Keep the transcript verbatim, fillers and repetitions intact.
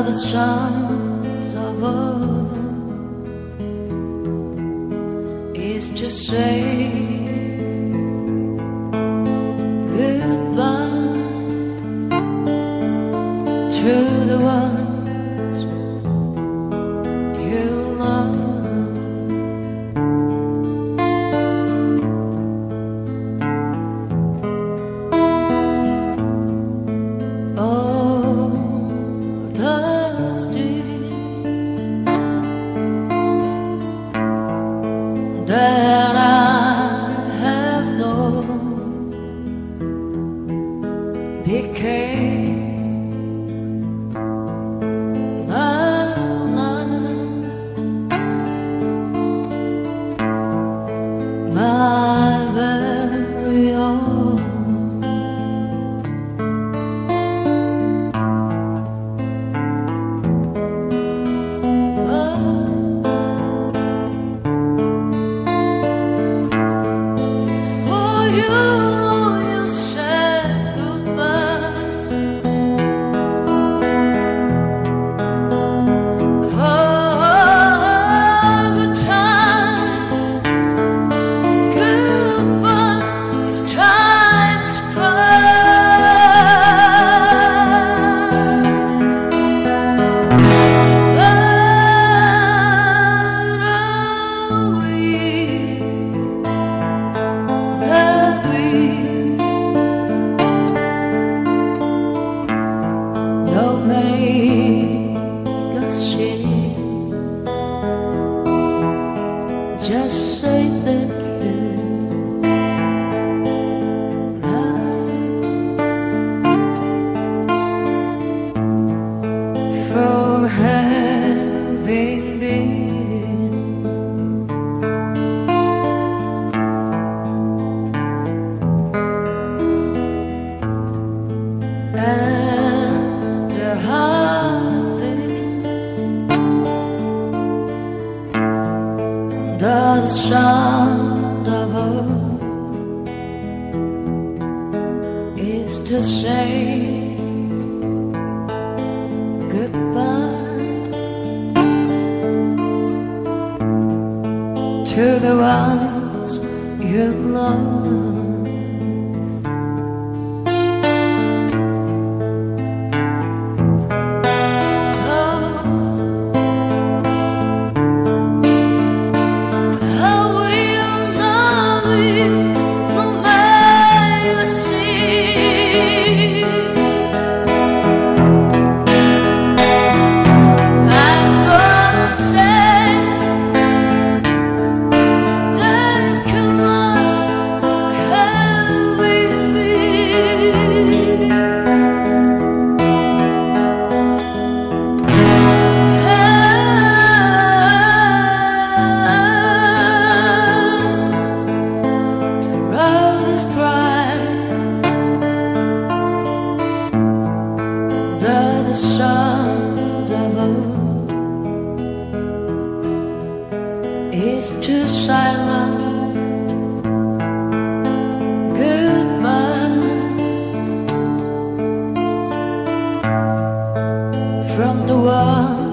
the sound of all is to say goodbye to the ones you love. That I have known became my life, my very own. Don't make us shame, just say thank you. For having been and a hard thing under the sound of earth is to say goodbye to the ones you love. The sound of earth is too silent. Goodbye from the one